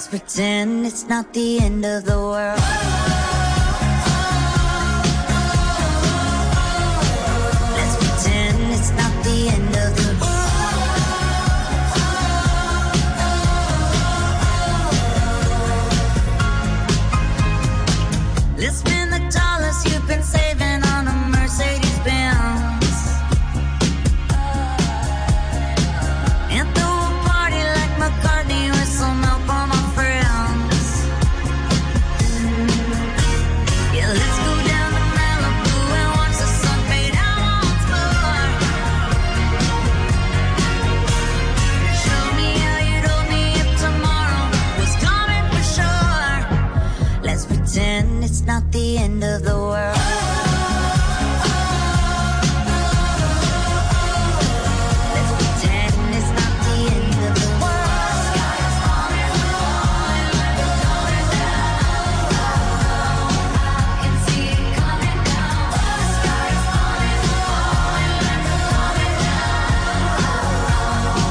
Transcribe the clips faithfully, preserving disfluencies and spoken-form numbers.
Let's pretend it's not the end of the world. Let's pretend it's not the end of the world. Let's spend the dollars you've been saving on a Mercedes Benz and throw a party like McCartney with some help from my friends. Yeah, let's go down to Malibu and watch the sun fade out once more. Show me how you'd hold me if tomorrow was coming for sure. Let's pretend it's not the end of the world. Let's pretend it's not the end of the world. Sky is falling low, coming down. I can see it coming down. The sky is falling low, coming down.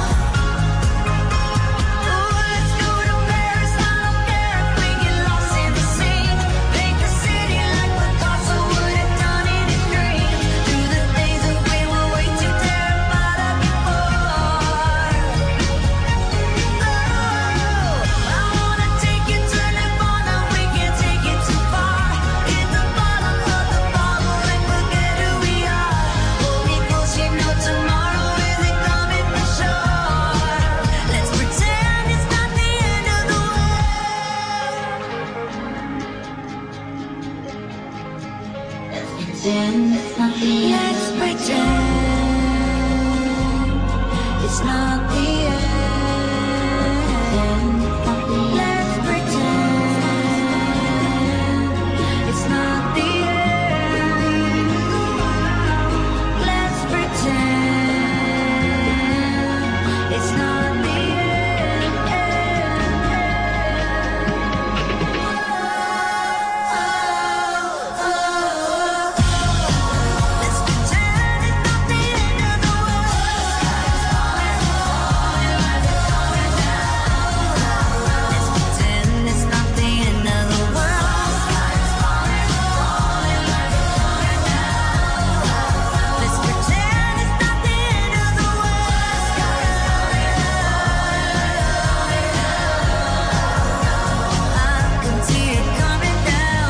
Oh, let's go to Paris. I don't care if we get lost in the sea. Paint the city like Picasso would have done in his dream. Do the things that we were way too terrified of before. Oh, I wanna take you to Nirvana. We can't take it too far. Hit the bottom of the bottle and forget who we are. Hold me close, you know tomorrow isn't coming for sure. Let's pretend it's not the end of the world. Let's pretend it's not the end. Let's pretend it's not the end. Let's pretend it's not the end. Let's pretend it's not the Let's pretend it's not the end of the world. Let's pretend it's not the end of the world. Let's pretend it's not the end of the world. I can see it coming down.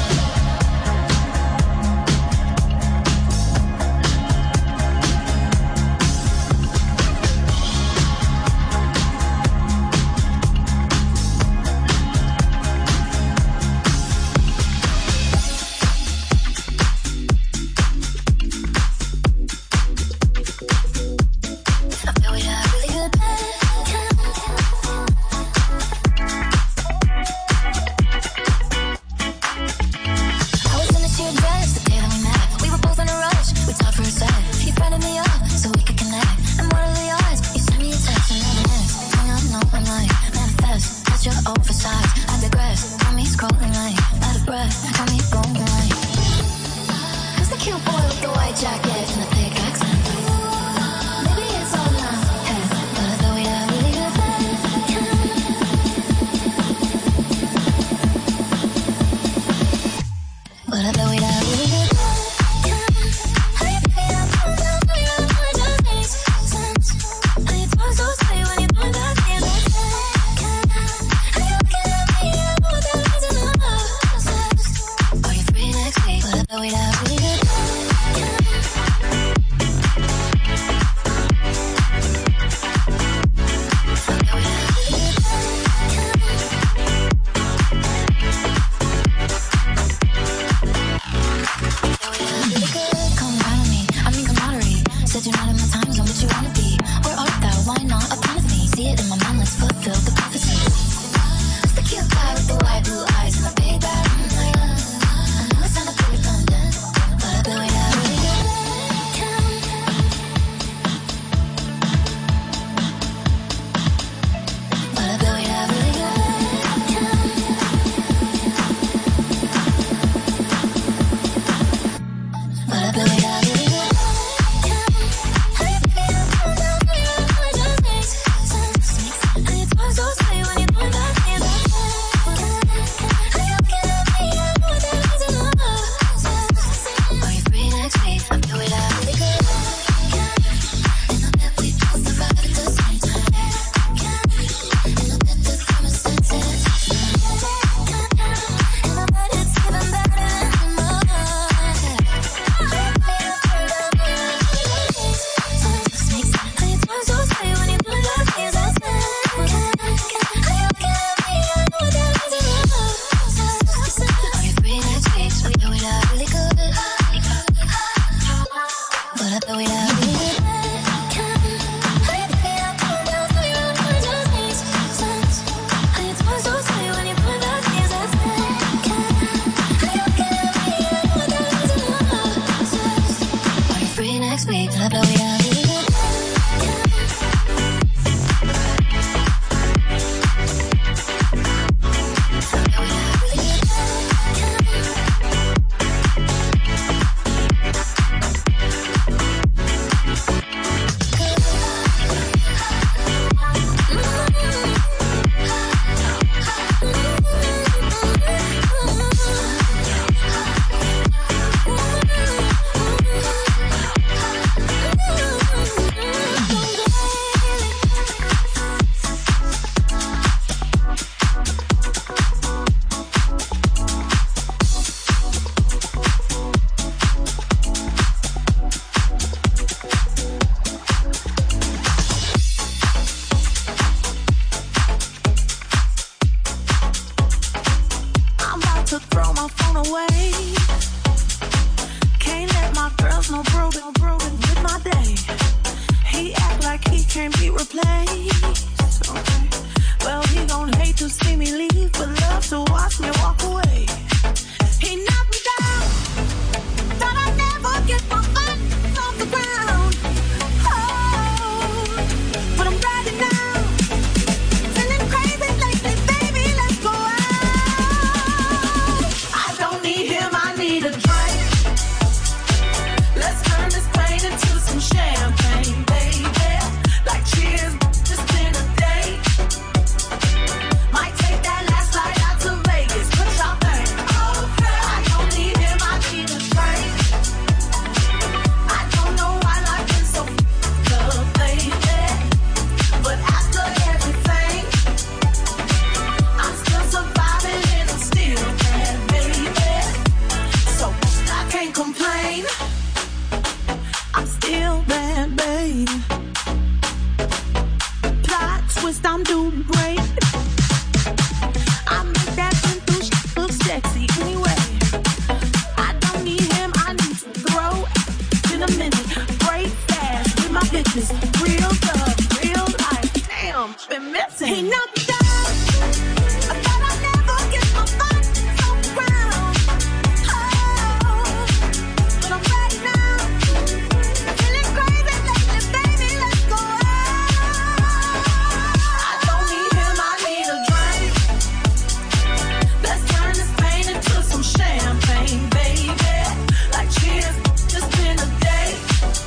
I feel we had a really good time. I was gonna see your dress the day that we met. We were both in a rush. We talked for a sec. You fronted me up so we could connect. And what are the odds? You sent me a text and never next. Hung up, no, I'm like manifest. That's your oversized. I digress. Got me scrolling like out of breath. Got me going like. Who's the cute boy with the white jacket and the thick accent? Maybe it's all in my head, but I thought we'd have a really good time. But I thought we'd have a really good time. How you pick me up, I know your mind just makes sense. How you talk so sweet when you point back in the head. How you looking at me, I know that leads in the process. Are you free next week? But I thought we'd have a really good time. blow it up. Next week, I'll blow it up.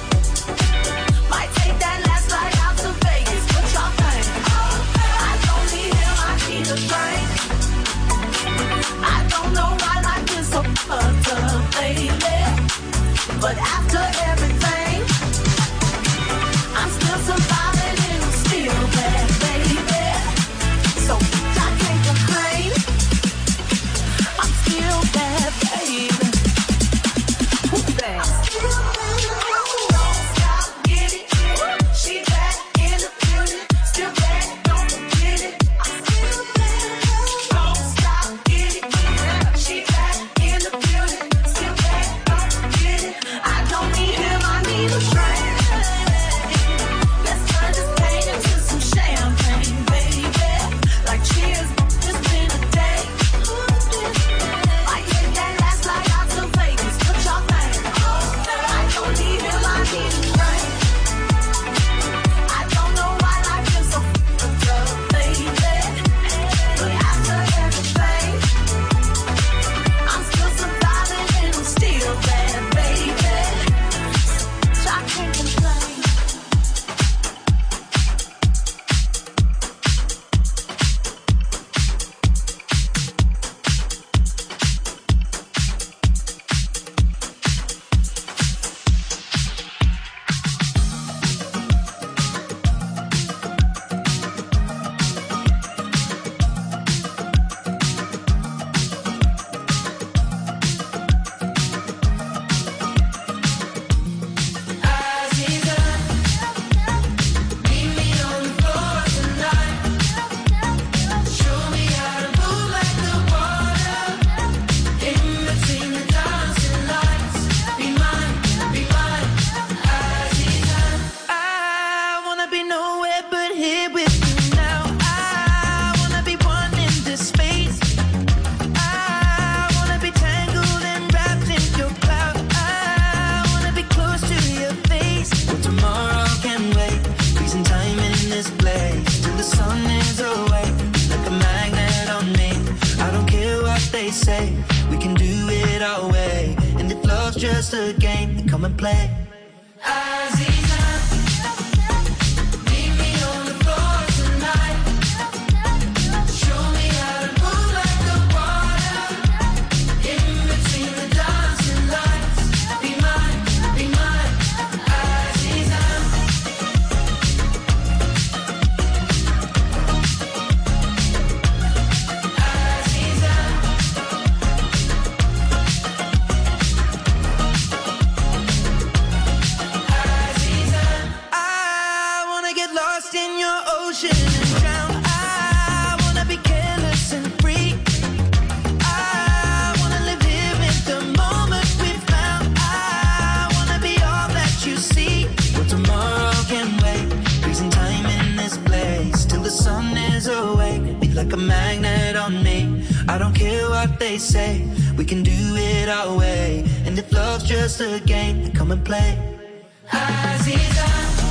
Might take that last flight out to Vegas. What y'all think? I don't come and play. They say we can do it our way, and if love's just a game, then come and play. Aziza,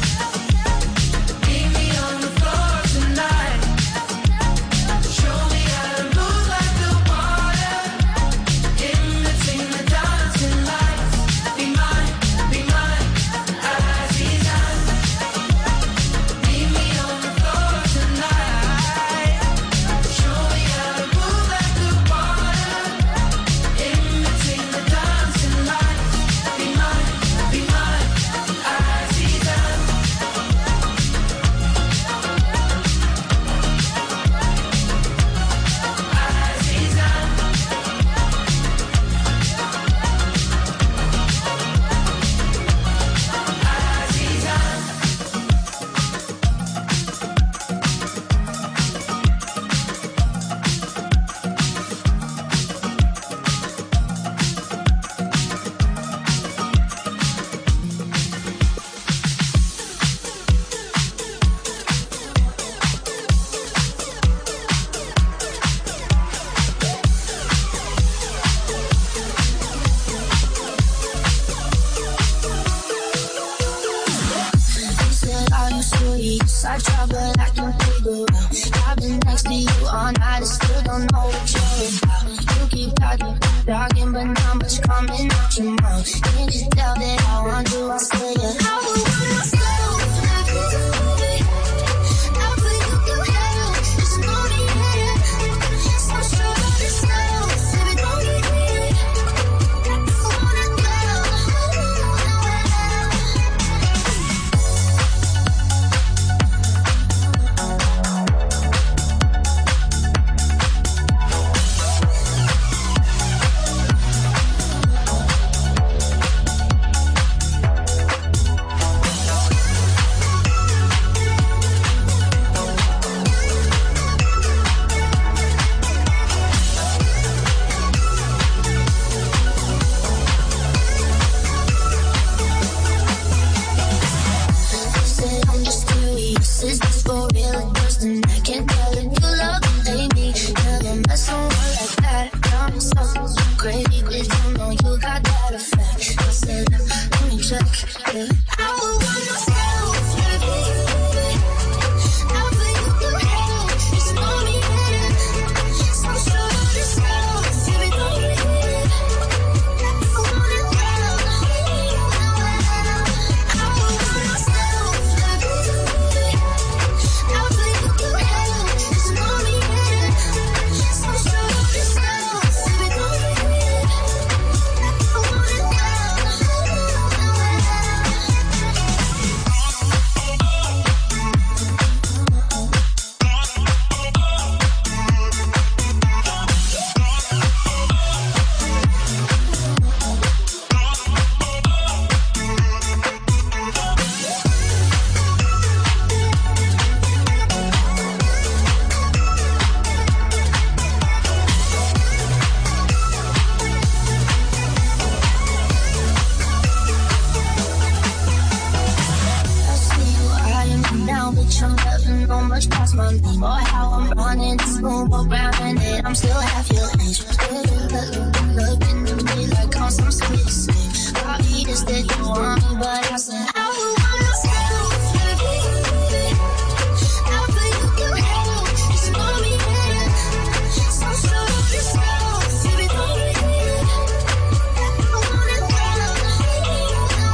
meet me on the floor tonight. Show me how to move like the water in between the dancing lights. Be mine, be mine, Aziza. Meet me on the floor tonight. Show me how to move like the water in between the dancing lights. Be mine, be mine, Aziza. Aziza. Aziza. They said, are you sweet? I try, but I can't figure out. I've been next to you all night and still don't know what you're about. You keep talking, talking, but not much coming out your mouth. Can't you tell that I want you? I say it. I would wanna slow, baby. I put you through hell. Just know me, yeah. So sure of yourself, baby, don't get me. I wanna go. Said I'm just curious, is this for real or just an act? Can't tell if you love me, baby. Never met someone like that. I'm so crazy, did you know you got that effect? I said, let me check. Yeah. I would wanna slow, baby. I'll put you through hell. Just know me, yeah. So sure of yourself, baby, don't get me. I wanna go. I would wanna slow, baby. I'll put you through hell. Just know me, yeah. So sure of yourself, baby, don't get me. I wanna go. I see you eyeing me down, bitch. I'm never know much past my name or how I'm running this room around, and then I'm still half your age. Looking at me like I'm some sweet thing. Probably just that you want me, but I said I would wanna slow, baby. I'll put you through hell. Just know me, yeah. So sure of yourself, baby, don't get me. I wanna go.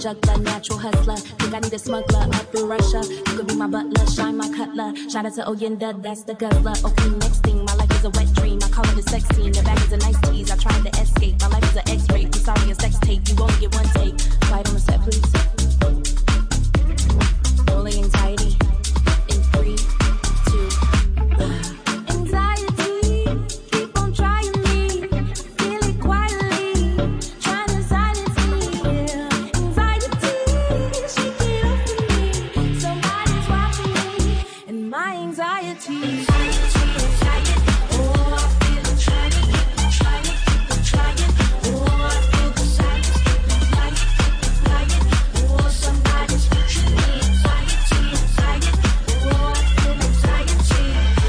juggler, natural hustler. Think I need a smuggler up in Russia. You could be my butler, shine my cutler. Shout out to Oyenda, that's the guzzler. Okay, next thing, my life is a wet dream. I call it a sex scene. The bag is a nice tease. I tried to escape. My life is an X-ray. I'm sorry, a sex tape. You only get one take. Slide on the set, please. Rolling anxiety. In three, two, one. Anxiety, keep on trying me. Feel it quietly, trying to silence me. Anxiety, she get up to me. Somebody's watching me, and my anxiety. Anxiety, anxiety. Oh, I feel it trying to keep on trying, keep on trying. Oh, I feel the silence, keep on lying, keep on lying. Oh, somebody's watching me. Anxiety, anxiety. Oh, I feel anxiety.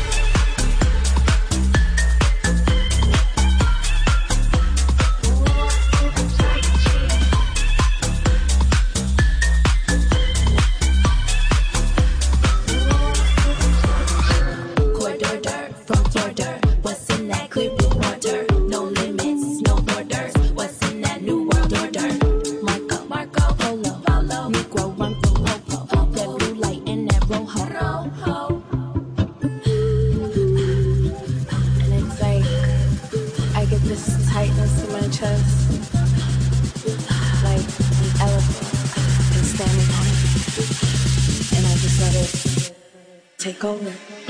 Corridor from border. What's in that clear blue water? No limits, no borders. What's in that new world order? Marco, Marco, Polo, Polo, Negro, run from Popo. That blue light in that rojo. Rojo. And it's like I get this tightness in my chest, like an elephant and standing on it, and I just let it take over.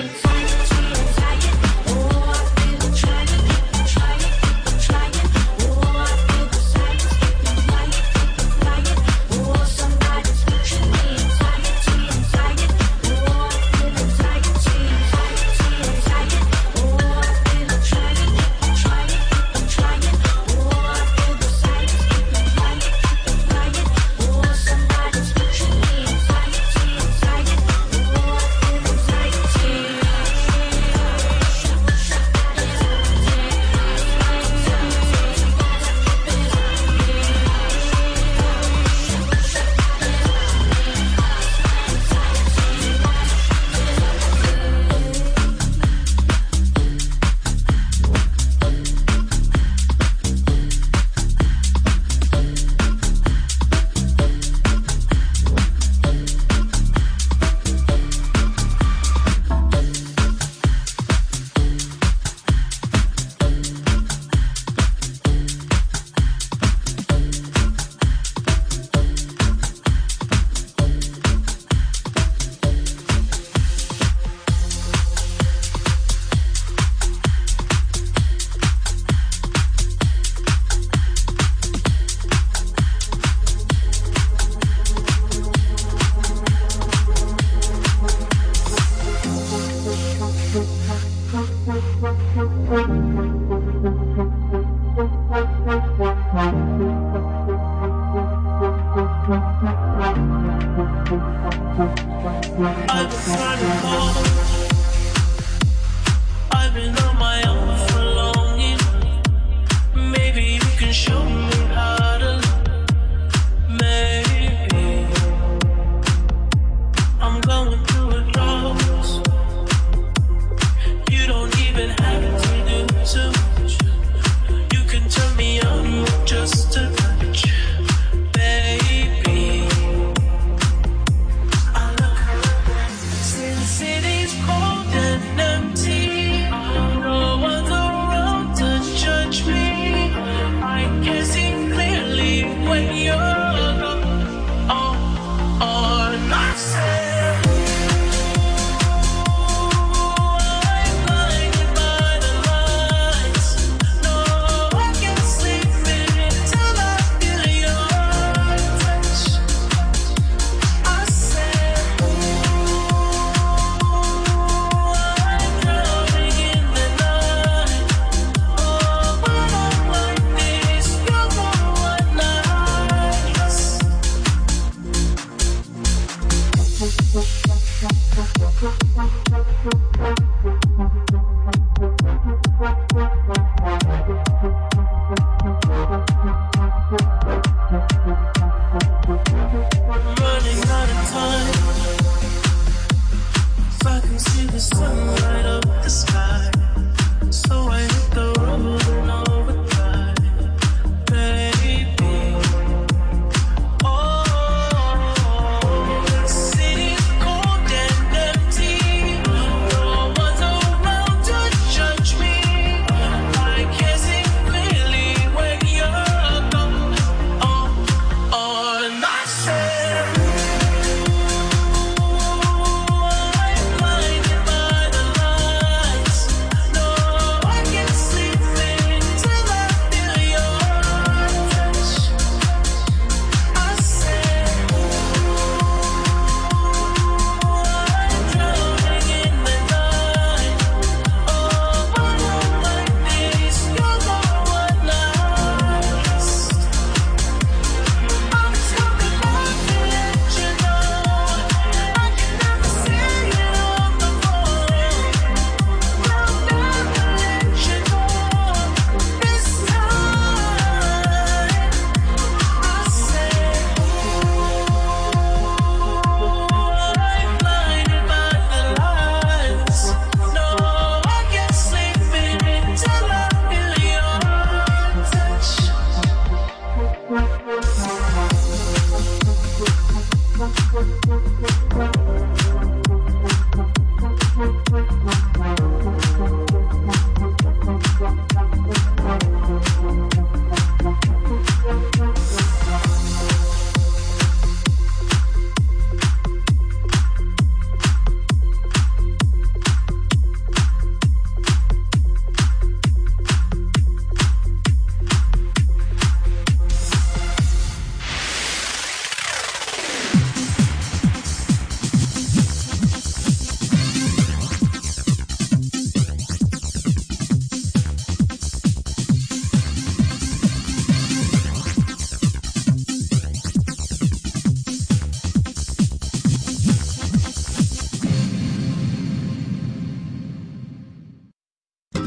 I've been trying to call. I've been on my own for long enough. Maybe you can show me how to love. Maybe I'm going through a loss. You don't even have to do too much. You can turn me on with just a touch, baby. City's cold and empty. No one's around to judge me. I can see clearly when you're gone. Oh, oh, I said, I'm blinded by the lights. No, I can't sleep until I feel your touch. I said, running out of time, so I can see the sun light up the sky. So I hit the road and overdrive, baby. Oh,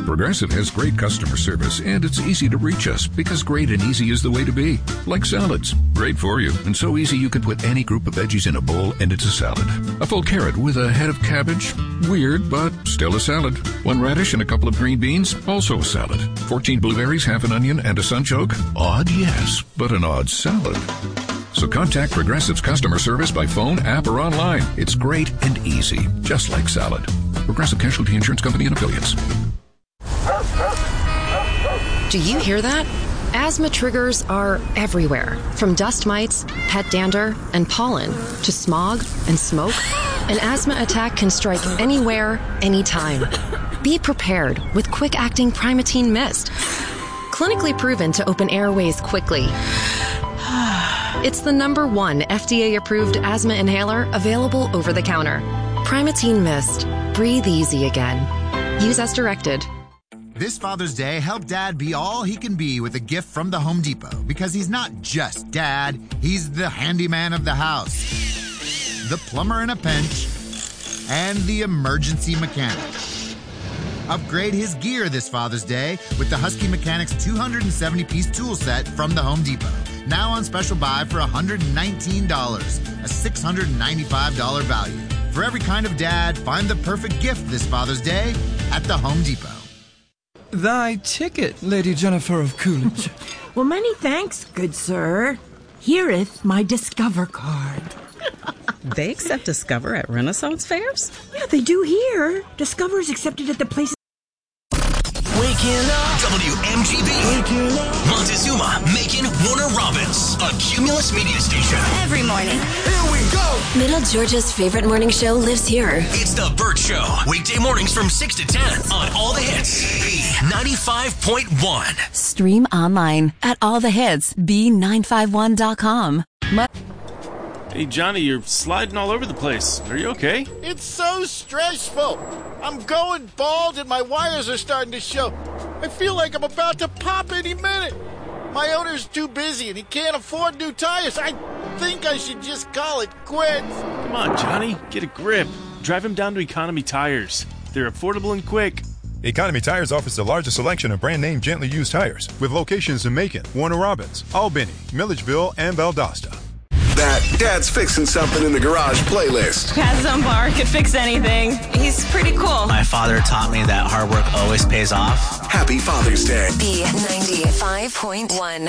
Progressive has great customer service, and it's easy to reach us because great and easy is the way to be. Like salads. Great for you, and so easy you can put any group of veggies in a bowl and it's a salad. A full carrot with a head of cabbage? Weird, but still a salad. One radish and a couple of green beans? Also a salad. fourteen blueberries, half an onion, and a sunchoke? Odd, yes, but an odd salad. So contact Progressive's customer service by phone, app, or online. It's great and easy, just like salad. Progressive Casualty Insurance Company and Affiliates. Do you hear that? Asthma triggers are everywhere, from dust mites, pet dander, and pollen, to smog and smoke. An asthma attack can strike anywhere, anytime. Be prepared with quick-acting Primatene Mist. Clinically proven to open airways quickly. It's the number one F D A-approved asthma inhaler available over the counter. Primatene Mist. Breathe easy again. Use as directed. This Father's Day, help Dad be all he can be with a gift from the Home Depot, because he's not just Dad, he's the handyman of the house, the plumber in a pinch, and the emergency mechanic. Upgrade his gear this Father's Day with the Husky Mechanics two hundred seventy piece tool set from the Home Depot. Now on special buy for one hundred nineteen dollars, a six hundred ninety-five dollars value. For every kind of dad, find the perfect gift this Father's Day at the Home Depot. Thy ticket, Lady Jennifer of Coolidge. Well, many thanks, good sir. Here'th my Discover card. They accept Discover at Renaissance fairs? Yeah, they do here. Discover's accepted at the places. Waking up. W M G B. Waking up. Montezuma, Macon, Warner Robins. A Cumulus media station. Every morning. Here we go. Middle Georgia's favorite morning show lives here. It's The Burt Show. Weekday mornings from six to ten on All the Hits. B ninety-five point one. Stream online at all the hits b nine five one dot com. Hey, Johnny, you're sliding all over the place. Are you okay? It's so stressful. I'm going bald and my wires are starting to show. I feel like I'm about to pop any minute. My owner's too busy and he can't afford new tires. I think I should just call it quits. Come on, Johnny, get a grip. Drive him down to Economy Tires. They're affordable and quick. Economy Tires offers the largest selection of brand-name gently used tires, with locations in Macon, Warner Robins, Albany, Milledgeville, and Valdosta. That Dad's Fixing Something in the Garage playlist. Pat's on bar, could fix anything. He's pretty cool. My father taught me that hard work always pays off. Happy Father's Day. B ninety-five point one.